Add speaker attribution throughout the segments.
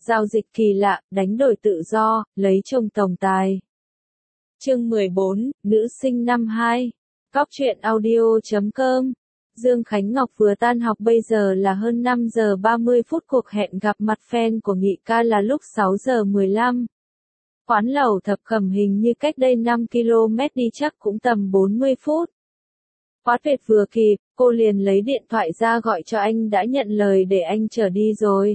Speaker 1: Giao dịch kỳ lạ, đánh đổi tự do, lấy chồng tổng tài. Chương 14, nữ sinh năm 2. Cóc truyện audio.com. Dương Khánh Ngọc vừa tan học, bây giờ là hơn 5 giờ 30 phút, cuộc hẹn gặp mặt fan của Nghị ca là lúc 6 giờ 15. Quán lẩu Thập Cẩm hình như cách đây 5 km, đi chắc cũng tầm 40 phút. Quá tuyệt, vừa kịp, cô liền lấy điện thoại ra gọi cho anh, đã nhận lời để anh chở đi rồi.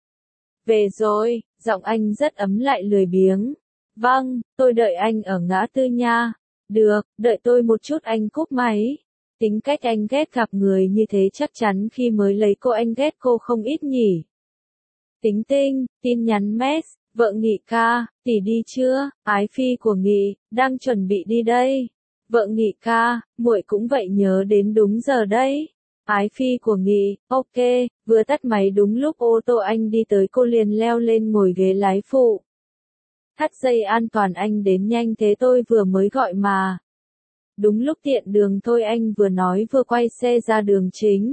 Speaker 1: Về rồi, giọng anh rất ấm lại lười biếng. Vâng, tôi đợi anh ở ngã tư nha. Được, đợi tôi một chút, anh cúp máy. Tính cách anh ghét gặp người như thế, chắc chắn khi mới lấy cô anh ghét cô không ít nhỉ. Tính tinh, tin nhắn mess, vợ Nghị ca, tỷ đi chưa? Ái phi của Nghị, đang chuẩn bị đi đây. Vợ Nghị ca, muội cũng vậy, nhớ đến đúng giờ đấy. Ái phi của Nghị, ok, vừa tắt máy đúng lúc ô tô anh đi tới, cô liền leo lên ngồi ghế lái phụ. Thắt dây an toàn, anh đến nhanh thế, tôi vừa mới gọi mà. Đúng lúc tiện đường thôi, anh vừa nói vừa quay xe ra đường chính.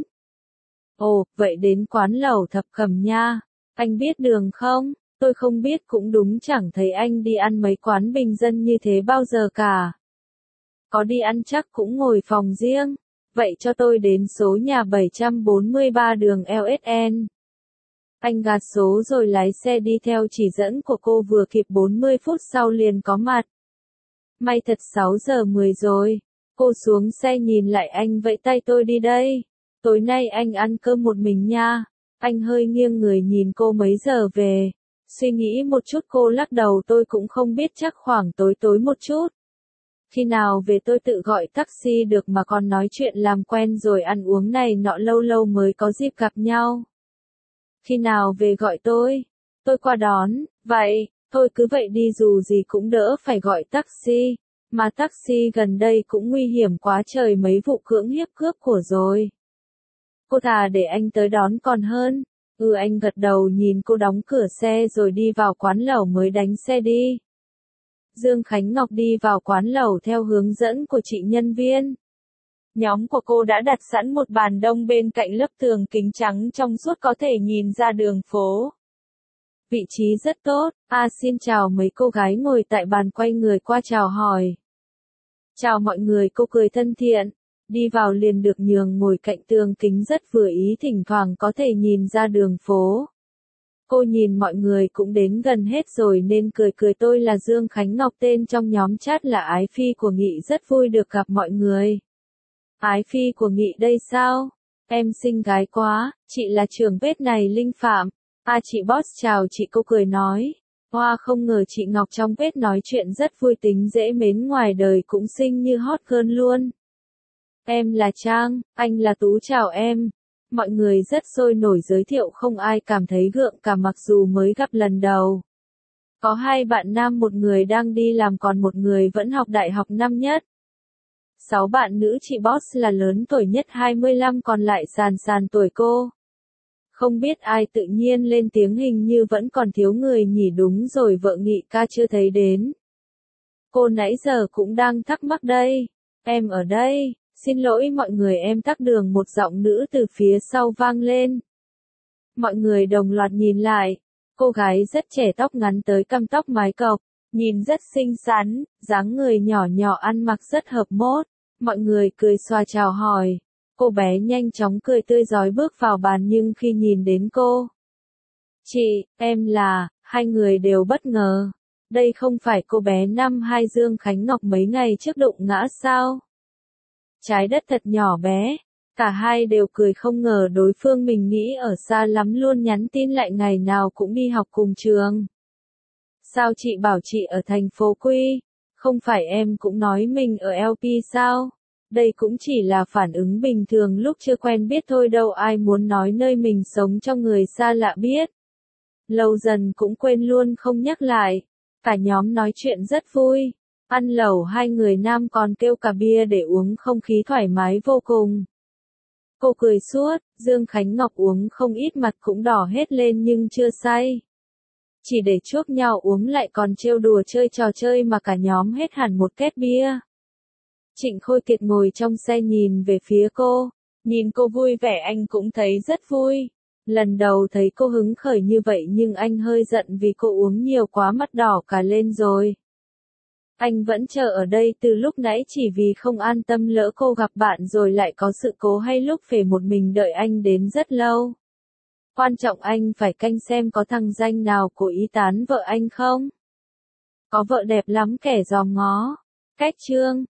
Speaker 1: Ồ, vậy đến quán lẩu Thập Cẩm nha. Anh biết đường không? Tôi không biết cũng đúng, chẳng thấy anh đi ăn mấy quán bình dân như thế bao giờ cả. Có đi ăn chắc cũng ngồi phòng riêng. Vậy cho tôi đến số nhà 743 đường LSN. Anh gạt số rồi lái xe đi theo chỉ dẫn của cô, vừa kịp 40 phút sau liền có mặt. May thật 6 giờ 10 rồi. Cô xuống xe nhìn lại anh, vẫy tay, tôi đi đây. Tối nay anh ăn cơm một mình nha. Anh hơi nghiêng người nhìn cô, mấy giờ về. Suy nghĩ một chút cô lắc đầu, tôi cũng không biết, chắc khoảng tối một chút. Khi nào về tôi tự gọi taxi được mà, còn nói chuyện làm quen rồi ăn uống này nọ, lâu lâu mới có dịp gặp nhau. Khi nào về gọi tôi qua đón. Vậy, thôi cứ vậy đi, dù gì cũng đỡ phải gọi taxi. Mà taxi gần đây cũng nguy hiểm quá trời, mấy vụ cưỡng hiếp cướp của rồi. Cô thà để anh tới đón còn hơn. Anh gật đầu, nhìn cô đóng cửa xe rồi đi vào quán lẩu mới đánh xe đi. Dương Khánh Ngọc đi vào quán lẩu theo hướng dẫn của chị nhân viên. Nhóm của cô đã đặt sẵn một bàn đông bên cạnh lớp tường kính trắng trong suốt, có thể nhìn ra đường phố. Vị trí rất tốt. Xin chào, mấy cô gái ngồi tại bàn quay người qua chào hỏi. Chào mọi người, cô cười thân thiện. Đi vào liền được nhường ngồi cạnh tường kính rất vừa ý, thỉnh thoảng có thể nhìn ra đường phố. Cô nhìn mọi người cũng đến gần hết rồi nên cười, tôi là Dương Khánh Ngọc, tên trong nhóm chat là Ái phi của Nghị, rất vui được gặp mọi người. Ái phi của Nghị đây sao? Em xinh gái quá, chị là trưởng bếp này, Linh Phạm. Chị boss chào chị, cô cười nói. Hoa, không ngờ chị Ngọc trong bếp nói chuyện rất vui, tính dễ mến, ngoài đời cũng xinh như hot girl luôn. Em là Trang, anh là Tú, chào em. Mọi người rất sôi nổi giới thiệu, không ai cảm thấy gượng cả mặc dù mới gặp lần đầu. Có 2 bạn nam, một người đang đi làm còn một người vẫn học đại học năm nhất. 6 bạn nữ, chị boss là lớn tuổi nhất 25, còn lại sàn tuổi cô. Không biết ai tự nhiên lên tiếng, hình như vẫn còn thiếu người nhỉ. Đúng rồi, vợ Nghị ca chưa thấy đến. Cô nãy giờ cũng đang thắc mắc đây. Em ở đây. Xin lỗi mọi người, em tắc đường, một giọng nữ từ phía sau vang lên. Mọi người đồng loạt nhìn lại. Cô gái rất trẻ, tóc ngắn tới cằm, tóc mái cộc, nhìn rất xinh xắn, dáng người nhỏ nhỏ, ăn mặc rất hợp mốt. Mọi người cười xòa chào hỏi. Cô bé nhanh chóng cười tươi rói bước vào bàn, nhưng khi nhìn đến cô, chị, em là, hai người đều bất ngờ. Đây không phải cô bé năm 2 Dương Khánh Ngọc mấy ngày trước đụng ngã sao? Trái đất thật nhỏ bé. Cả hai đều cười, không ngờ đối phương mình nghĩ ở xa lắm luôn, nhắn tin lại ngày nào cũng đi học cùng trường. Sao chị bảo chị ở thành phố Quy? Không phải em cũng nói mình ở LP sao? Đây cũng chỉ là phản ứng bình thường lúc chưa quen biết thôi, đâu ai muốn nói nơi mình sống cho người xa lạ biết. Lâu dần cũng quên luôn, không nhắc lại. Cả nhóm nói chuyện rất vui. Ăn lẩu 2 người nam còn kêu cả bia để uống, không khí thoải mái vô cùng. Cô cười suốt, Dương Khánh Ngọc uống không ít, mặt cũng đỏ hết lên nhưng chưa say. Chỉ để chuốc nhau uống, lại còn trêu đùa chơi trò chơi mà cả nhóm hết hẳn một két bia. Trịnh Khôi Kiệt ngồi trong xe nhìn về phía cô. Nhìn cô vui vẻ anh cũng thấy rất vui. Lần đầu thấy cô hứng khởi như vậy nhưng anh hơi giận vì cô uống nhiều quá mắt đỏ cả lên rồi. Anh vẫn chờ ở đây từ lúc nãy chỉ vì không an tâm lỡ cô gặp bạn rồi lại có sự cố hay lúc phải một mình đợi anh đến rất lâu. Quan trọng anh phải canh xem có thằng danh nào cố ý tán vợ anh không. Có vợ đẹp lắm kẻ dòm ngó. Cách chương